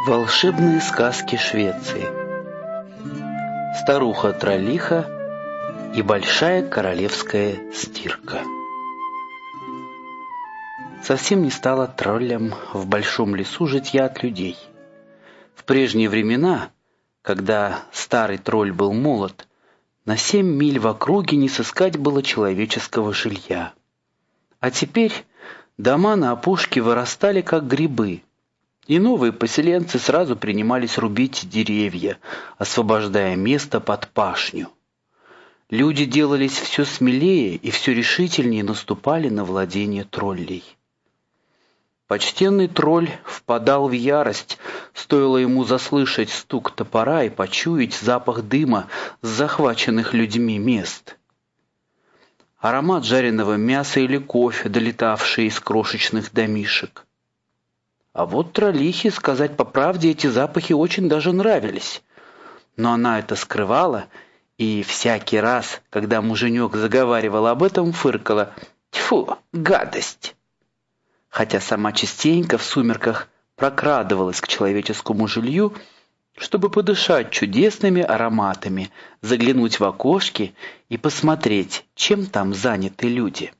Волшебные сказки Швеции. Старуха-троллиха и большая королевская стирка. Совсем не стало троллям в большом лесу житья от людей. В прежние времена, когда старый тролль был молод, на 7 миль в округе не сыскать было человеческого жилья. А теперь дома на опушке вырастали как грибы, и новые поселенцы сразу принимались рубить деревья, освобождая место под пашню. Люди делались все смелее и все решительнее наступали на владение троллей. Почтенный тролль впадал в ярость, стоило ему заслышать стук топора и почуять запах дыма с захваченных людьми мест. Аромат жареного мяса или кофе, долетавший из крошечных домишек. А вот троллихе, сказать по правде, эти запахи очень даже нравились. Но она это скрывала, и всякий раз, когда муженек заговаривал об этом, фыркала: «Тьфу, гадость!» Хотя сама частенько в сумерках прокрадывалась к человеческому жилью, чтобы подышать чудесными ароматами, заглянуть в окошки и посмотреть, чем там заняты люди.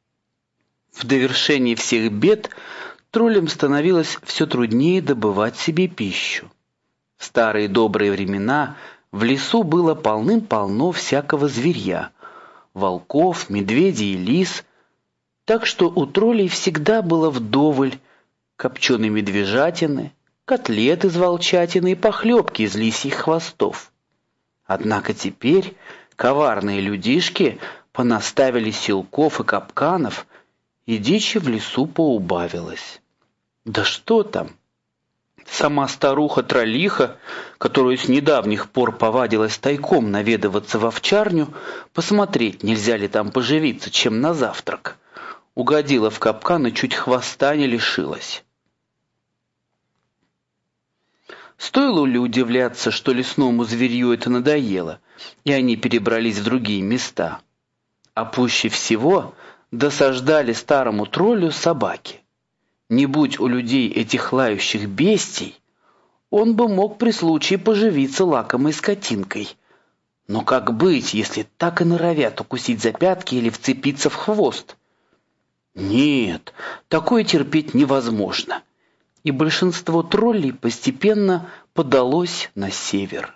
В довершении всех бед троллям становилось все труднее добывать себе пищу. В старые добрые времена в лесу было полным-полно всякого зверья – волков, медведей и лис, так что у троллей всегда было вдоволь копченой медвежатины, котлет из волчатины и похлебки из лисьих хвостов. Однако теперь коварные людишки понаставили силков и капканов, и дичи в лесу поубавилось. Да что там! Сама старуха-троллиха, которую с недавних пор повадилась тайком наведываться в овчарню, посмотреть, нельзя ли там поживиться, чем на завтрак, угодила в капкан и чуть хвоста не лишилась. Стоило ли удивляться, что лесному зверью это надоело, и они перебрались в другие места? А пуще всего досаждали старому троллю собаки. Не будь у людей этих лающих бестий, он бы мог при случае поживиться лакомой скотинкой. Но как быть, если так и норовят укусить за пятки или вцепиться в хвост? Нет, такое терпеть невозможно. И большинство троллей постепенно подалось на север.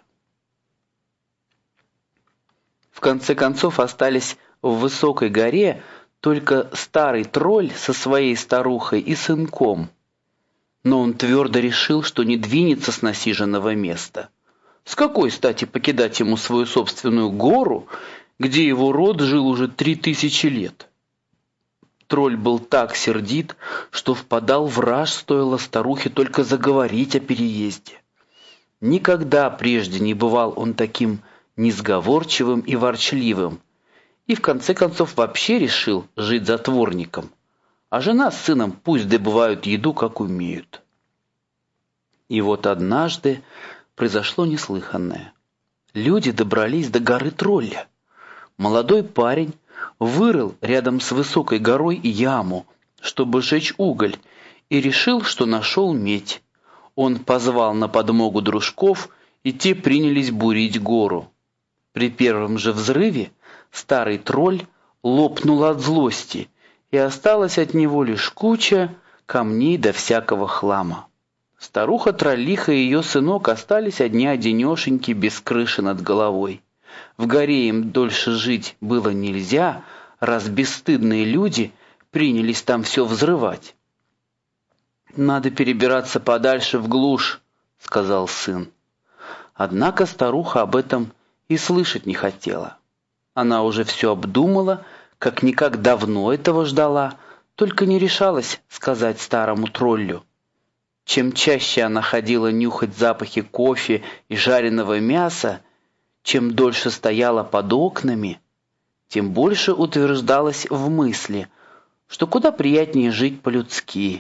В конце концов остались в высокой горе только старый тролль со своей старухой и сынком. Но он твердо решил, что не двинется с насиженного места. С какой стати покидать ему свою собственную гору, где его род жил уже 3000 лет? Тролль был так сердит, что впадал в раж, стоило старухе только заговорить о переезде. Никогда прежде не бывал он таким несговорчивым и ворчливым, и в конце концов вообще решил жить затворником, а жена с сыном пусть добывают еду, как умеют. И вот однажды произошло неслыханное. Люди добрались до горы тролля. Молодой парень вырыл рядом с высокой горой яму, чтобы сжечь уголь, и решил, что нашел медь. Он позвал на подмогу дружков, и те принялись бурить гору. При первом же взрыве старый тролль лопнул от злости, и осталась от него лишь куча камней да всякого хлама. Старуха-троллиха и ее сынок остались одни-одинешеньки без крыши над головой. В горе им дольше жить было нельзя, раз бесстыдные люди принялись там все взрывать. «Надо перебираться подальше в глушь», — сказал сын. Однако старуха об этом и слышать не хотела. Она уже все обдумала, как никак давно этого ждала, только не решалась сказать старому троллю. Чем чаще она ходила нюхать запахи кофе и жареного мяса, чем дольше стояла под окнами, тем больше утверждалась в мысли, что куда приятнее жить по-людски.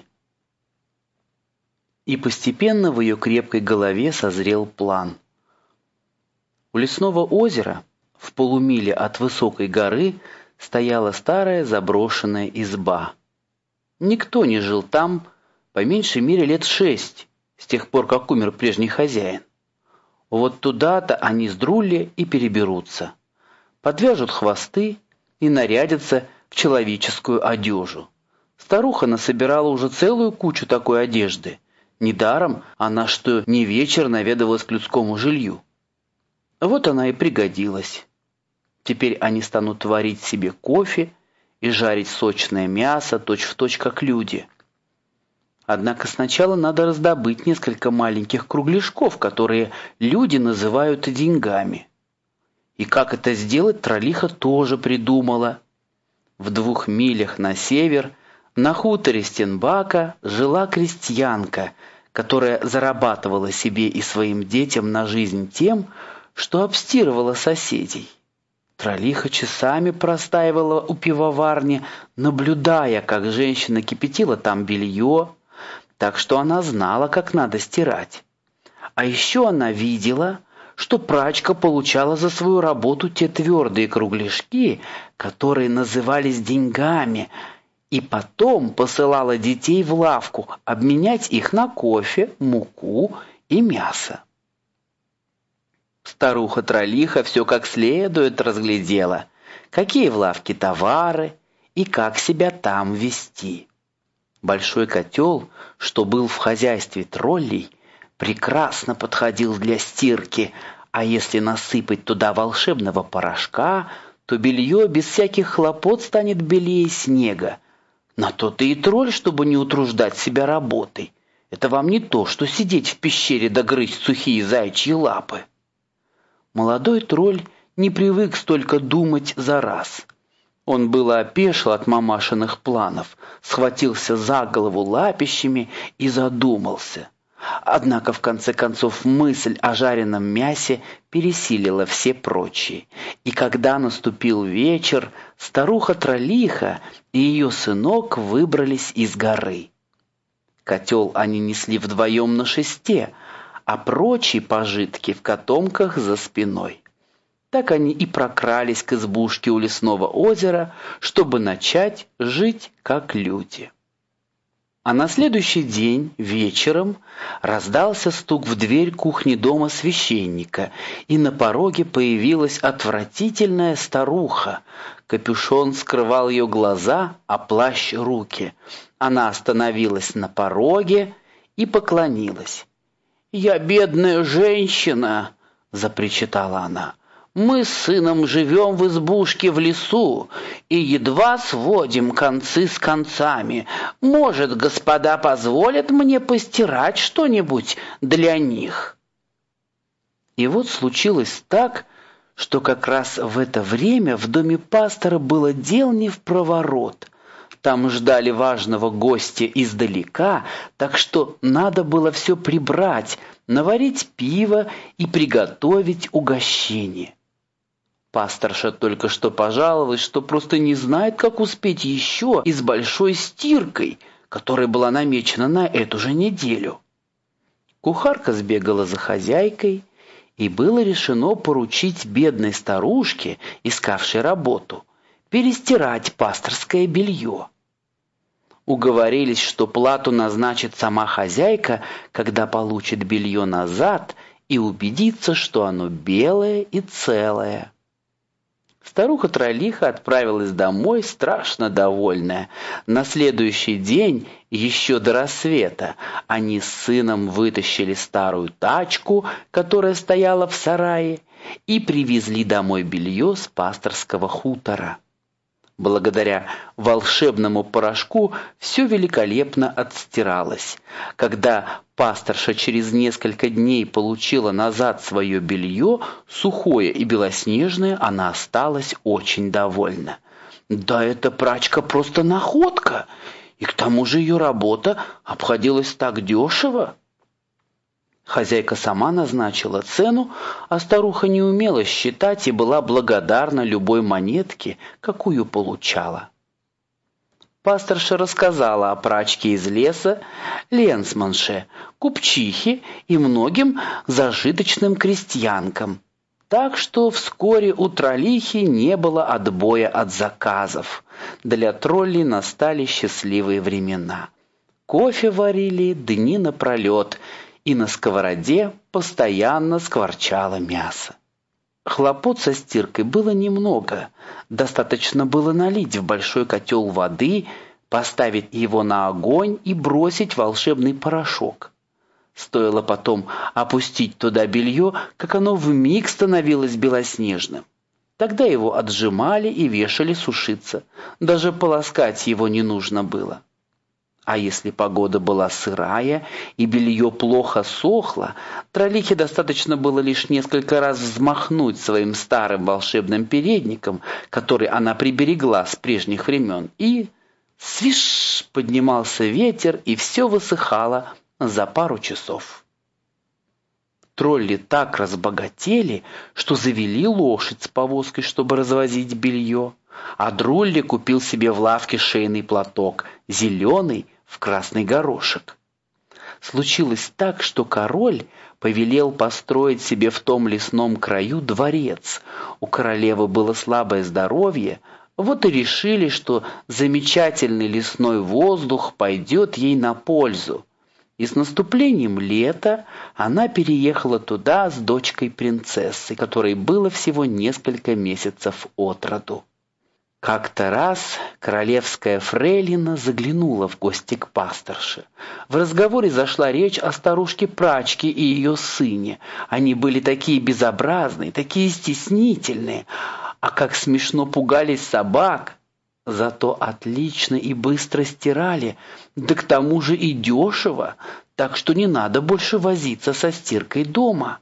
И постепенно в ее крепкой голове созрел план. У лесного озера, в полумиле от высокой горы, стояла старая заброшенная изба. Никто не жил там по меньшей мере лет 6, с тех пор, как умер прежний хозяин. Вот туда-то они с Друлли и переберутся, подвяжут хвосты и нарядятся в человеческую одежу. Старуха насобирала уже целую кучу такой одежды. Недаром она что не вечер наведывалась к людскому жилью. Вот она и пригодилась. Теперь они станут варить себе кофе и жарить сочное мясо точь-в-точь, как люди. Однако сначала надо раздобыть несколько маленьких кругляшков, которые люди называют деньгами. И как это сделать, Троллиха тоже придумала. В 2 милях на север, на хуторе Стенбака, жила крестьянка, которая зарабатывала себе и своим детям на жизнь тем, что обстирывала соседей. Троллиха часами простаивала у пивоварни, наблюдая, как женщина кипятила там белье, так что она знала, как надо стирать. А еще она видела, что прачка получала за свою работу те твердые кругляшки, которые назывались деньгами, и потом посылала детей в лавку обменять их на кофе, муку и мясо. Старуха-троллиха все как следует разглядела, какие в лавке товары и как себя там вести. Большой котел, что был в хозяйстве троллей, прекрасно подходил для стирки, а если насыпать туда волшебного порошка, то белье без всяких хлопот станет белее снега. На то ты и тролль, чтобы не утруждать себя работой. Это вам не то, что сидеть в пещере да грызть сухие заячьи лапы. Молодой тролль не привык столько думать за раз. Он было опешил от мамашиных планов, схватился за голову лапищами и задумался. Однако в конце концов мысль о жареном мясе пересилила все прочие. И когда наступил вечер, старуха-троллиха и ее сынок выбрались из горы. Котел они несли вдвоем на шесте, а прочие пожитки в котомках за спиной. Так они и прокрались к избушке у лесного озера, чтобы начать жить как люди. А на следующий день вечером раздался стук в дверь кухни дома священника, и на пороге появилась отвратительная старуха. Капюшон скрывал ее глаза, а плащ — руки. Она остановилась на пороге и поклонилась. «Я бедная женщина», — запричитала она. «Мы с сыном живем в избушке в лесу и едва сводим концы с концами. Может, господа позволят мне постирать что-нибудь для них?» И вот случилось так, что как раз в это время в доме пастора было дел невпроворот. Там ждали важного гостя издалека, так что надо было все прибрать, наварить пиво и приготовить угощение. Пасторша только что пожаловалась, что просто не знает, как успеть еще и с большой стиркой, которая была намечена на эту же неделю. Кухарка сбегала за хозяйкой, и было решено поручить бедной старушке, искавшей работу, перестирать пасторское белье. Уговорились, что плату назначит сама хозяйка, когда получит белье назад и убедится, что оно белое и целое. Старуха-троллиха отправилась домой страшно довольная. На следующий день, еще до рассвета, они с сыном вытащили старую тачку, которая стояла в сарае, и привезли домой белье с пасторского хутора. Благодаря волшебному порошку все великолепно отстиралось. Когда пасторша через несколько дней получила назад свое белье, сухое и белоснежное, она осталась очень довольна. «Да эта прачка просто находка! И к тому же ее работа обходилась так дешево!» Хозяйка сама назначила цену, а старуха не умела считать и была благодарна любой монетке, какую получала. Пасторша рассказала о прачке из леса, ленсманше, купчихе и многим зажиточным крестьянкам. Так что вскоре у троллихи не было отбоя от заказов. Для троллей настали счастливые времена. Кофе варили дни напролет, и на сковороде постоянно скворчало мясо. Хлопот со стиркой было немного. Достаточно было налить в большой котел воды, поставить его на огонь и бросить волшебный порошок. Стоило потом опустить туда белье, как оно вмиг становилось белоснежным. Тогда его отжимали и вешали сушиться. Даже полоскать его не нужно было. А если погода была сырая и белье плохо сохло, Троллихе достаточно было лишь несколько раз взмахнуть своим старым волшебным передником, который она приберегла с прежних времен, и свиш поднимался ветер, и все высыхало за пару часов. Тролли так разбогатели, что завели лошадь с повозкой, чтобы развозить белье, а Друлли купил себе в лавке шейный платок, зеленый, в красный горошек. Случилось так, что король повелел построить себе в том лесном краю дворец. У королевы было слабое здоровье, вот и решили, что замечательный лесной воздух пойдет ей на пользу. И с наступлением лета она переехала туда с дочкой принцессы, которой было всего несколько месяцев от роду. Как-то раз королевская фрейлина заглянула в гости к пасторше. В разговоре зашла речь о старушке-прачке и ее сыне. Они были такие безобразные, такие стеснительные, а как смешно пугались собак. Зато отлично и быстро стирали, да к тому же и дешево, так что не надо больше возиться со стиркой дома.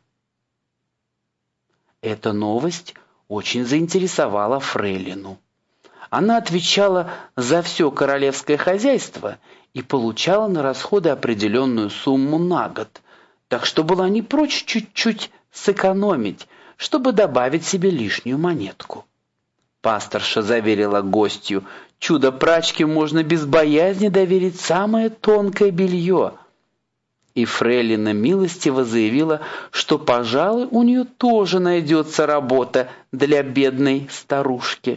Эта новость очень заинтересовала фрейлину. Она отвечала за все королевское хозяйство и получала на расходы определенную сумму на год, так что была не прочь чуть-чуть сэкономить, чтобы добавить себе лишнюю монетку. Пасторша заверила гостью, чудо-прачке можно без боязни доверить самое тонкое белье. И фрейлина милостиво заявила, что, пожалуй, у нее тоже найдется работа для бедной старушки.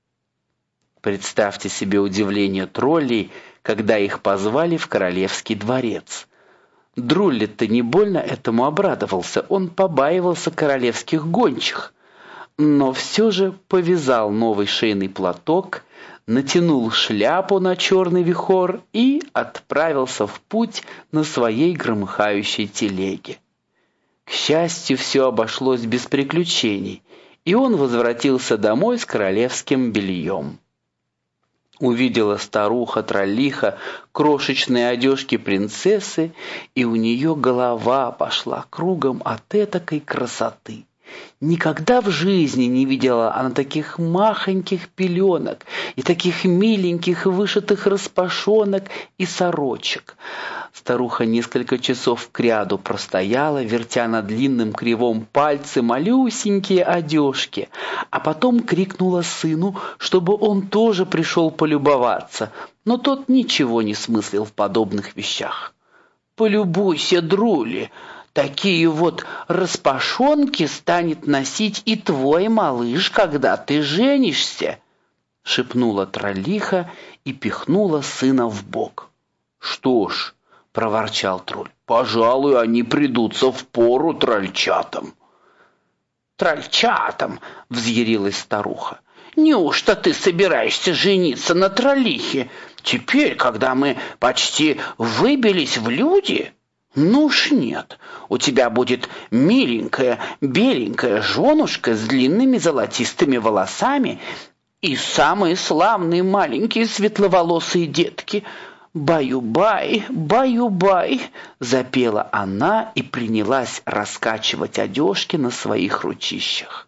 Представьте себе удивление троллей, когда их позвали в королевский дворец. Друлли-то не больно этому обрадовался, он побаивался королевских гончих, но все же повязал новый шейный платок, натянул шляпу на черный вихор и отправился в путь на своей громыхающей телеге. К счастью, все обошлось без приключений, и он возвратился домой с королевским бельем. Увидела старуха-троллиха крошечные одежки принцессы, и у нее голова пошла кругом от этакой красоты. Никогда в жизни не видела она таких махоньких пеленок и таких миленьких вышитых распашонок и сорочек. Старуха несколько часов кряду простояла, вертя на длинном кривом пальце малюсенькие одежки, а потом крикнула сыну, чтобы он тоже пришел полюбоваться, но тот ничего не смыслил в подобных вещах. «Полюбуйся, Друли! Такие вот распашонки станет носить и твой малыш, когда ты женишься!» — шепнула троллиха и пихнула сына в бок. «Что ж, — проворчал тролль, — пожалуй, они придутся впору трольчатам». «Трольчатам!» — взъярилась старуха. «Неужто ты собираешься жениться на троллихе? Теперь, когда мы почти выбились в люди? Ну уж нет, у тебя будет миленькая, беленькая женушка с длинными золотистыми волосами и самые славные маленькие светловолосые детки. Баю-бай, баю-бай!» — запела она и принялась раскачивать одежки на своих ручищах.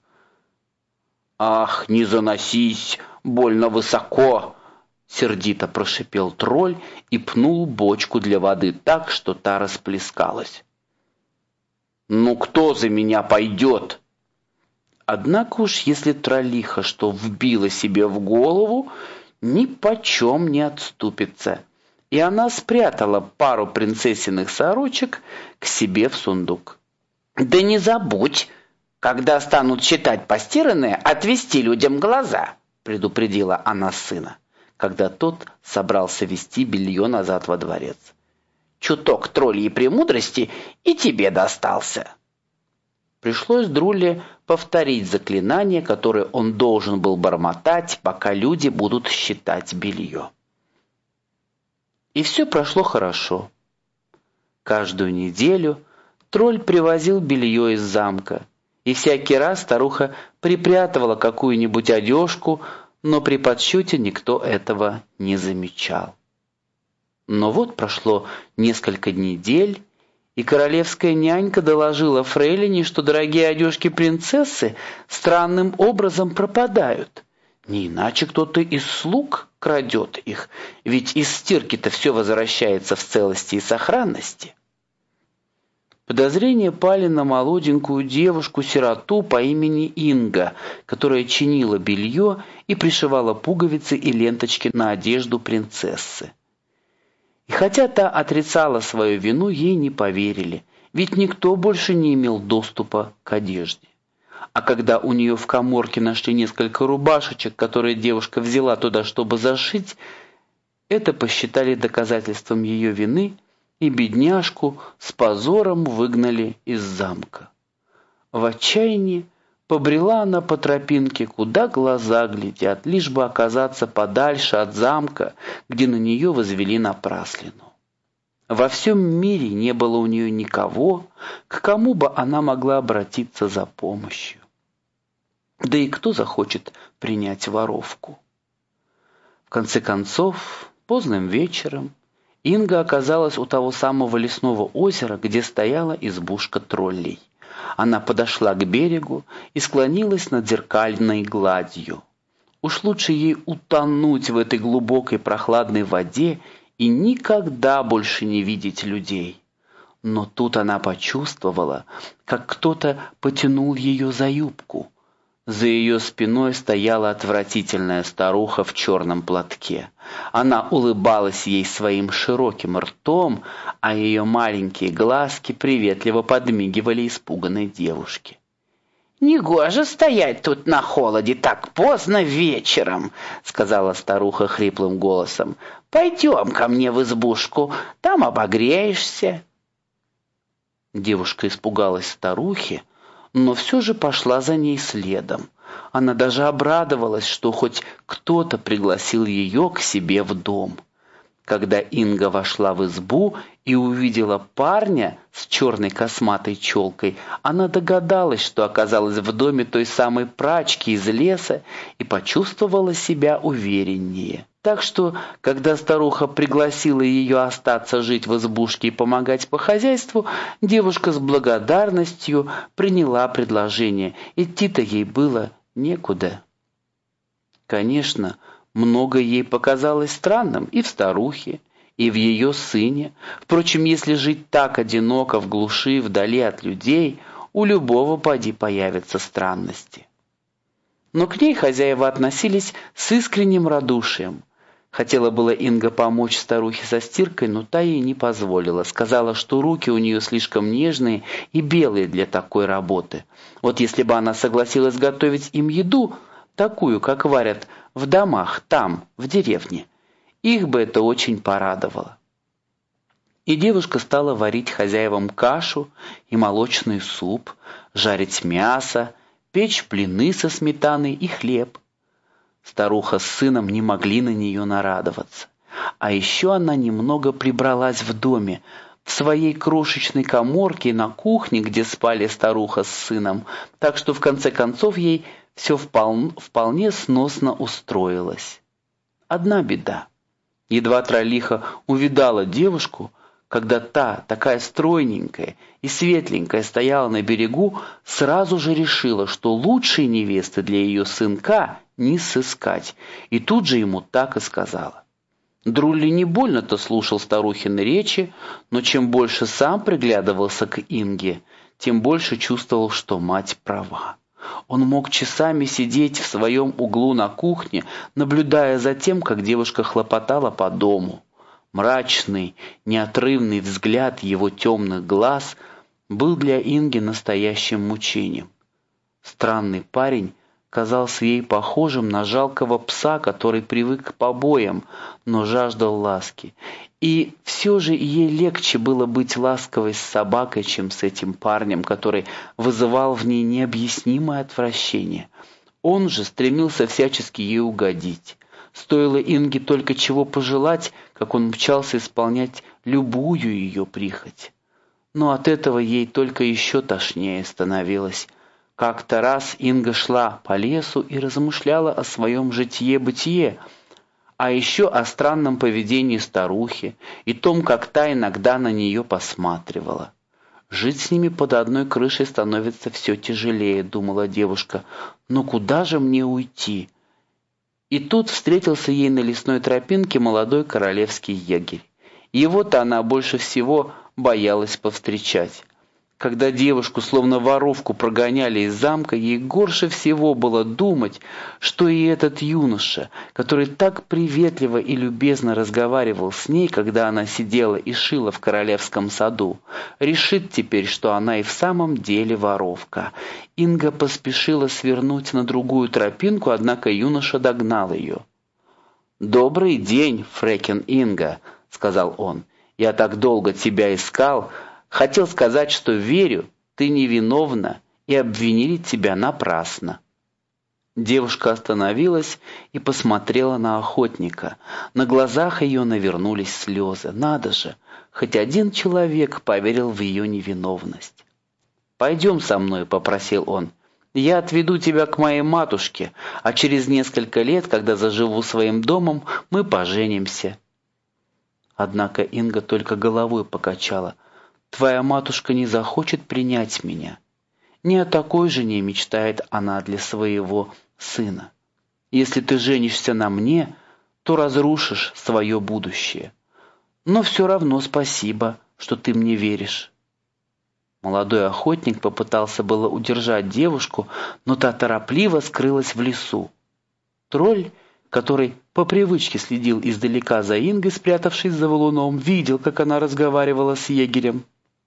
«Ах, не заносись больно высоко!» — сердито прошипел тролль и пнул бочку для воды так, что та расплескалась. «Ну кто за меня пойдет?» Однако уж если троллиха что вбила себе в голову, ни почем не отступится, и она спрятала пару принцессиных сорочек к себе в сундук. «Да не забудь, когда станут считать постиранные, отвести людям глаза», — предупредила она сына, когда тот собрался везти белье назад во дворец. чуток тролльей премудрости и тебе достался». Пришлось Друлле повторить заклинание, которое он должен был бормотать, пока люди будут считать белье. И все прошло хорошо. Каждую неделю тролль привозил белье из замка, и всякий раз старуха припрятывала какую-нибудь одежку, но при подсчете никто этого не замечал. Но вот прошло несколько недель, и королевская нянька доложила фрейлине, что дорогие одежки принцессы странным образом пропадают. Не иначе кто-то из слуг крадет их, ведь из стирки-то все возвращается в целости и сохранности. Подозрения пали на молоденькую девушку-сироту по имени Инга, которая чинила белье и пришивала пуговицы и ленточки на одежду принцессы. И хотя та отрицала свою вину, ей не поверили, ведь никто больше не имел доступа к одежде. А когда у нее в каморке нашли несколько рубашечек, которые девушка взяла туда, чтобы зашить, это посчитали доказательством ее вины, и бедняжку с позором выгнали из замка. В отчаянии побрела она по тропинке, куда глаза глядят, лишь бы оказаться подальше от замка, где на нее возвели напраслину. Во всем мире не было у нее никого, к кому бы она могла обратиться за помощью. Да и кто захочет принять воровку? В конце концов, поздним вечером Инга оказалась у того самого лесного озера, где стояла избушка троллей. Она подошла к берегу и склонилась над зеркальной гладью. Уж лучше ей утонуть в этой глубокой прохладной воде и никогда больше не видеть людей. Но тут она почувствовала, как кто-то потянул ее за юбку. За ее спиной стояла отвратительная старуха в черном платке. Она улыбалась ей своим широким ртом, а ее маленькие глазки приветливо подмигивали испуганной девушке. «Негоже стоять тут на холоде так поздно вечером», — сказала старуха хриплым голосом. «Пойдем ко мне в избушку, там обогреешься». Девушка испугалась старухи, но все же пошла за ней следом. Она даже обрадовалась, что хоть кто-то пригласил ее к себе в дом. Когда Инга вошла в избу и увидела парня с черной косматой челкой, она догадалась, что оказалась в доме той самой прачки из леса, и почувствовала себя увереннее. Так что, когда старуха пригласила ее остаться жить в избушке и помогать по хозяйству, девушка с благодарностью приняла предложение. Идти-то ей было некуда. Конечно, многое ей показалось странным и в старухе, и в ее сыне. Впрочем, если жить так одиноко в глуши, вдали от людей, у любого поди появятся странности. Но к ней хозяева относились с искренним радушием. Хотела было Инга помочь старухе со стиркой, но та ей не позволила. Сказала, что руки у нее слишком нежные и белые для такой работы. Вот если бы она согласилась готовить им еду, такую, как варят в домах, там, в деревне, их бы это очень порадовало. И девушка стала варить хозяевам кашу и молочный суп, жарить мясо, печь блины со сметаной и хлеб. Старуха с сыном не могли на нее нарадоваться. А еще она немного прибралась в доме, в своей крошечной каморке на кухне, где спали старуха с сыном, так что в конце концов ей все вполне сносно устроилось. Одна беда. Едва троллиха увидала девушку, когда та, такая стройненькая и светленькая, стояла на берегу, сразу же решила, что лучшей невесты для ее сынка не сыскать, и тут же ему так и сказала. Друлли не больно-то слушал старухины речи, но чем больше сам приглядывался к Инге, тем больше чувствовал, что мать права. Он мог часами сидеть в своем углу на кухне, наблюдая за тем, как девушка хлопотала по дому. Мрачный, неотрывный взгляд его темных глаз был для Инги настоящим мучением. Странный парень казался ей похожим на жалкого пса, который привык к побоям, но жаждал ласки. И все же ей легче было быть ласковой с собакой, чем с этим парнем, который вызывал в ней необъяснимое отвращение. Он же стремился всячески ей угодить. Стоило Инге только чего пожелать, как он мчался исполнять любую ее прихоть. Но от этого ей только еще тошнее становилось. Как-то раз Инга шла по лесу и размышляла о своем житье-бытие, а еще о странном поведении старухи и том, как та иногда на нее посматривала. «Жить с ними под одной крышей становится все тяжелее», — думала девушка. «Но куда же мне уйти?» И тут встретился ей на лесной тропинке молодой королевский егерь. Его-то она больше всего боялась повстречать. Когда девушку словно воровку прогоняли из замка, ей горше всего было думать, что и этот юноша, который так приветливо и любезно разговаривал с ней, когда она сидела и шила в королевском саду, решит теперь, что она и в самом деле воровка. Инга поспешила свернуть на другую тропинку, однако юноша догнал ее. «Добрый день, Фрекен Инга», — сказал он. «Я так долго тебя искал. Хотел сказать, что верю, ты невиновна, и обвинили тебя напрасно». Девушка остановилась и посмотрела на охотника. На глазах ее навернулись слезы. Надо же, хоть один человек поверил в ее невиновность. «Пойдем со мной», — попросил он. «Я отведу тебя к моей матушке, а через несколько лет, когда заживу своим домом, мы поженимся». Однако Инга только головой покачала. «Твоя матушка не захочет принять меня. Не о такой жене мечтает она для своего сына. Если ты женишься на мне, то разрушишь свое будущее. Но все равно спасибо, что ты мне веришь». Молодой охотник попытался было удержать девушку, но та торопливо скрылась в лесу. Тролль, который по привычке следил издалека за Ингой, спрятавшись за валуном, видел, как она разговаривала с егерем.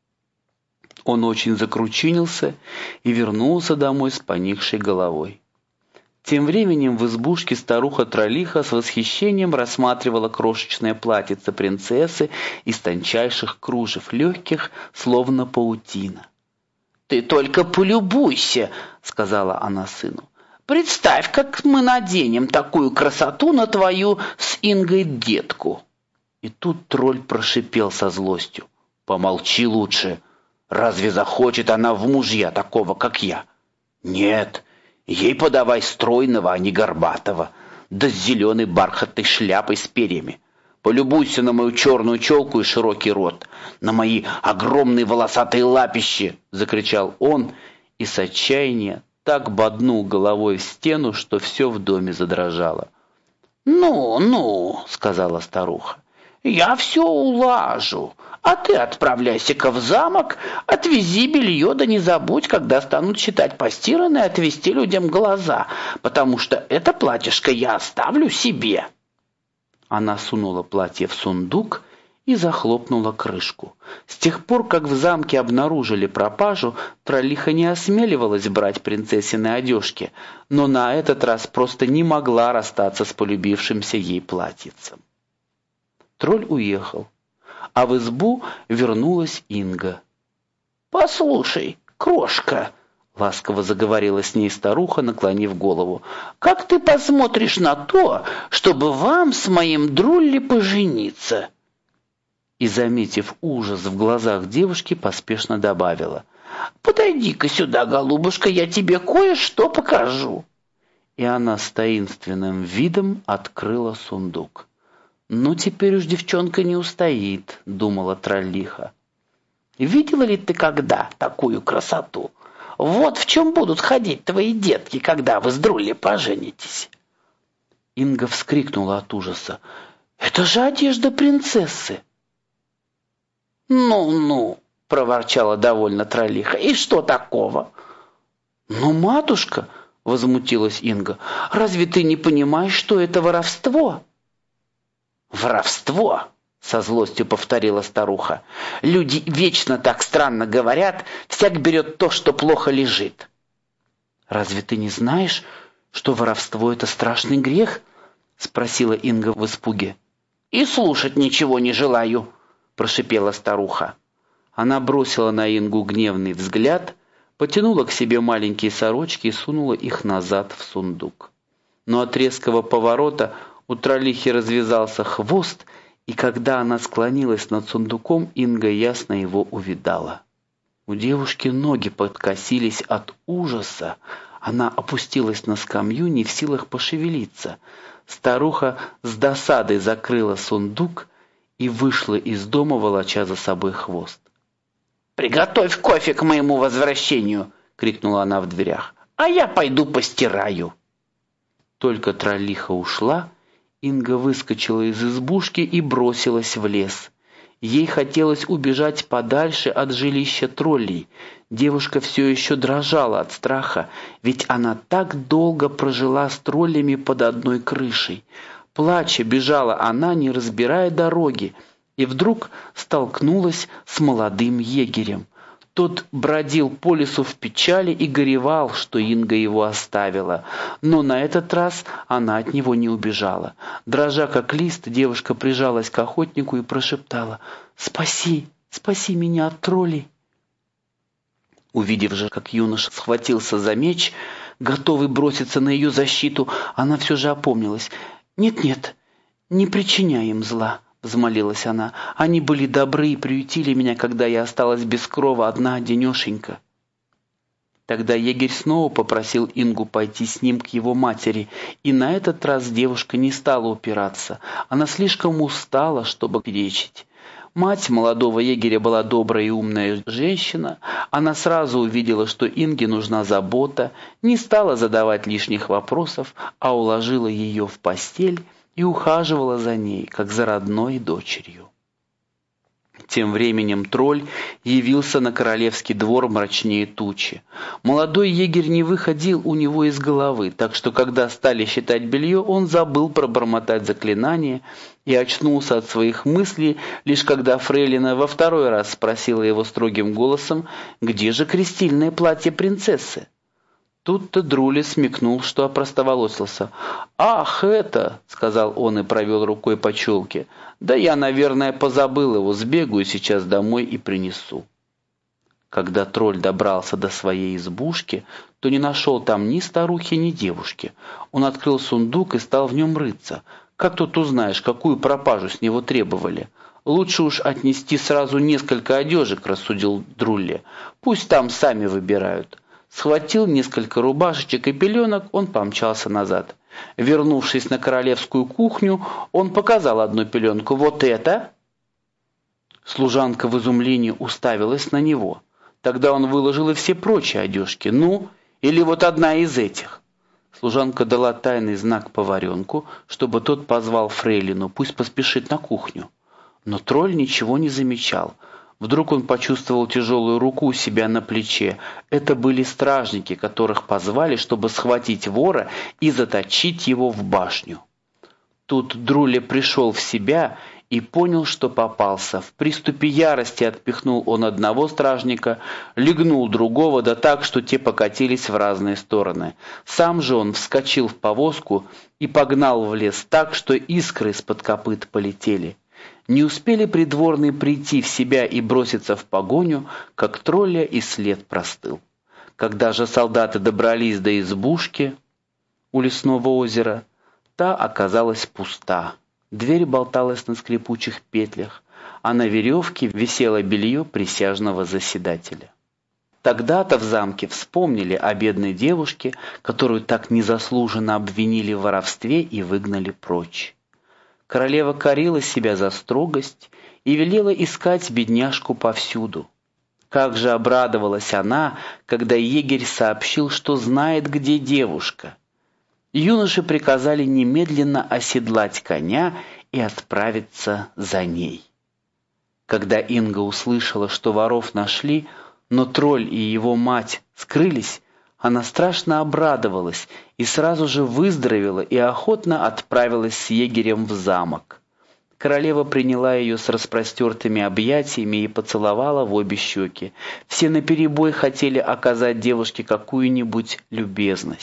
Он очень закручинился и вернулся домой с поникшей головой. Тем временем в избушке старуха-троллиха с восхищением рассматривала крошечное платьице принцессы из тончайших кружев, легких, словно паутина. «Ты только полюбуйся», — сказала она сыну. «Представь, как мы наденем такую красоту на твою с Ингой детку». И тут тролль прошипел со злостью. «Помолчи лучше. Разве захочет она в мужья такого, как я? Нет, ей подавай стройного, а не горбатого, да с зеленой бархатной шляпой с перьями. Полюбуйся на мою черную челку и широкий рот, на мои огромные волосатые лапищи!» — закричал он и с отчаяния так боднул головой в стену, что все в доме задрожало. «Ну, — сказала старуха, — я все улажу, а ты отправляйся-ка в замок, отвези белье, да не забудь, когда станут считать постиранное, отвести людям глаза, потому что это платьишко я оставлю себе». Она сунула платье в сундук и захлопнула крышку. С тех пор, как в замке обнаружили пропажу, троллиха не осмеливалась брать принцессины одежки, но на этот раз просто не могла расстаться с полюбившимся ей платьицем. Тролль уехал, а в избу вернулась Инга. «Послушай, крошка», — ласково заговорила с ней старуха, наклонив голову, — «как ты посмотришь на то, чтобы вам с моим Друлли пожениться?» И, заметив ужас в глазах девушки, поспешно добавила: «Подойди-ка сюда, голубушка, я тебе кое-что покажу». И она с таинственным видом открыла сундук. «Ну, теперь уж девчонка не устоит», — думала троллиха. «Видела ли ты когда такую красоту? Вот в чем будут ходить твои детки, когда вы с Друлли поженитесь». Инга вскрикнула от ужаса. «Это же одежда принцессы!» «Ну-ну», — проворчала довольно троллиха, — «и что такого?» «Но, матушка», — возмутилась Инга, — «разве ты не понимаешь, что это воровство?» «Воровство?» — со злостью повторила старуха. «Люди вечно так странно говорят, всяк берет то, что плохо лежит». «Разве ты не знаешь, «Что, воровство — это страшный грех?» — спросила Инга в испуге. «И слушать ничего не желаю», — прошипела старуха. Она бросила на Ингу гневный взгляд, потянула к себе маленькие сорочки и сунула их назад в сундук. Но от резкого поворота у троллихи развязался хвост, и когда она склонилась над сундуком, Инга ясно его увидала. У девушки ноги подкосились от ужаса. Она опустилась на скамью, не в силах пошевелиться. Старуха с досадой закрыла сундук и вышла из дома, волоча за собой хвост. «Приготовь кофе к моему возвращению!» — крикнула она в дверях. «А я пойду постираю!» Только троллиха ушла, Инга выскочила из избушки и бросилась в лес. Ей хотелось убежать подальше от жилища троллей. Девушка все еще дрожала от страха, ведь она так долго прожила с троллями под одной крышей. Плача бежала она, не разбирая дороги, и вдруг столкнулась с молодым егерем. Тот бродил по лесу в печали и горевал, что Инга его оставила. Но на этот раз она от него не убежала. Дрожа как лист, девушка прижалась к охотнику и прошептала: «Спаси, спаси меня от троллей!» Увидев же, как юноша схватился за меч, готовый броситься на ее защиту, она все же опомнилась. «Нет-нет, не причиняй им зла», — взмолилась она. «Они были добры и приютили меня, когда я осталась без крова одна-одинешенька». Тогда егерь снова попросил Ингу пойти с ним к его матери, и на этот раз девушка не стала упираться. Она слишком устала, чтобы перечить. Мать молодого егеря была добрая и умная женщина. Она сразу увидела, что Инге нужна забота, не стала задавать лишних вопросов, а уложила ее в постель и ухаживала за ней, как за родной дочерью. Тем временем тролль явился на королевский двор мрачнее тучи. Молодой егерь не выходил у него из головы, так что, когда стали считать белье, он забыл пробормотать заклинание и очнулся от своих мыслей, лишь когда фрейлина во второй раз спросила его строгим голосом, где же крестильное платье принцессы. Тут-то Друли смекнул, что опростоволосился. «Ах, это!» — сказал он и провел рукой по челке. «Да я, наверное, позабыл его, сбегаю сейчас домой и принесу». Когда тролль добрался до своей избушки, то не нашел там ни старухи, ни девушки. Он открыл сундук и стал в нем рыться. Как тут узнаешь, какую пропажу с него требовали? «Лучше уж отнести сразу несколько одежек», — рассудил Друлли. «Пусть там сами выбирают». Схватил несколько рубашечек и пеленок, он помчался назад. Вернувшись на королевскую кухню, он показал одну пеленку. «Вот это!» Служанка в изумлении уставилась на него. Тогда он выложил и все прочие одежки. «Ну, или вот одна из этих?» Служанка дала тайный знак поваренку, чтобы тот позвал фрейлину, пусть поспешит на кухню. Но тролль ничего не замечал. Вдруг он почувствовал тяжелую руку у себя на плече. Это были стражники, которых позвали, чтобы схватить вора и заточить его в башню. Тут Друли пришел в себя и понял, что попался. В приступе ярости отпихнул он одного стражника, легнул другого, да так, что те покатились в разные стороны. Сам же он вскочил в повозку и погнал в лес так, что искры из-под копыт полетели. Не успели придворные прийти в себя и броситься в погоню, как тролля и след простыл. Когда же солдаты добрались до избушки у лесного озера, та оказалась пуста. Дверь болталась на скрипучих петлях, а на веревке висело белье присяжного заседателя. Тогда-то в замке вспомнили о бедной девушке, которую так незаслуженно обвинили в воровстве и выгнали прочь. Королева корила себя за строгость и велела искать бедняжку повсюду. Как же обрадовалась она, когда егерь сообщил, что знает, где девушка. Юноше приказали немедленно оседлать коня и отправиться за ней. Когда Инга услышала, что воров нашли, но тролль и его мать скрылись, она страшно обрадовалась и сразу же выздоровела и охотно отправилась с егерем в замок. Королева приняла ее с распростертыми объятиями и поцеловала в обе щеки. Все наперебой хотели оказать девушке какую-нибудь любезность.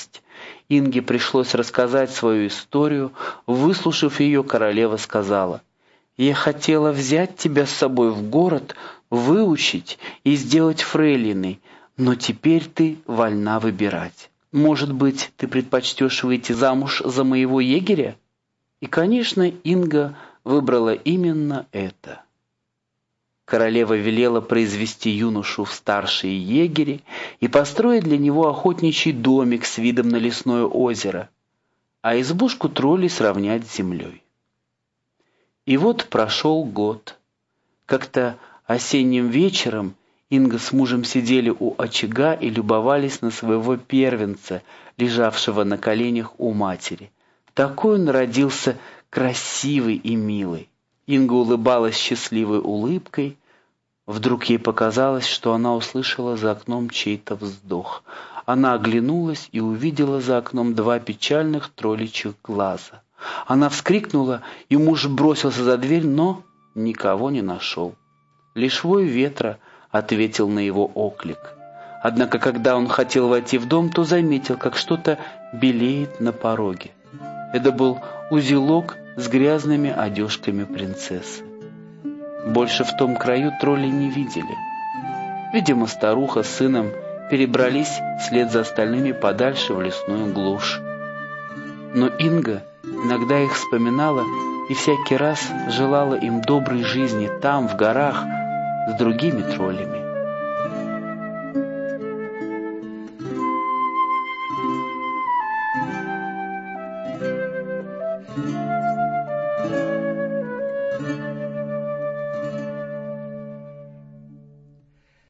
Инге пришлось рассказать свою историю. Выслушав ее, королева сказала: «Я хотела взять тебя с собой в город, выучить и сделать фрейлиной, но теперь ты вольна выбирать. Может быть, ты предпочтешь выйти замуж за моего егеря?» И, конечно, Инга выбрала именно это. Королева велела произвести юношу в старшие егери и построить для него охотничий домик с видом на лесное озеро, а избушку троллей сравнять с землей. И вот прошел год. Как-то осенним вечером Инга с мужем сидели у очага и любовались на своего первенца, лежавшего на коленях у матери. Такой он родился красивый и милый. Инга улыбалась счастливой улыбкой. Вдруг ей показалось, что она услышала за окном чей-то вздох. Она оглянулась и увидела за окном два печальных тролличьих глаза. Она вскрикнула, и муж бросился за дверь, но никого не нашел. Лишь вой ветра ответил на его оклик. Однако, когда он хотел войти в дом, то заметил, как что-то белеет на пороге. Это был узелок с грязными одежками принцессы. Больше в том краю тролли не видели. Видимо, старуха с сыном перебрались вслед за остальными подальше в лесную глушь. Но Инга иногда их вспоминала и всякий раз желала им доброй жизни там, в горах, с другими троллями.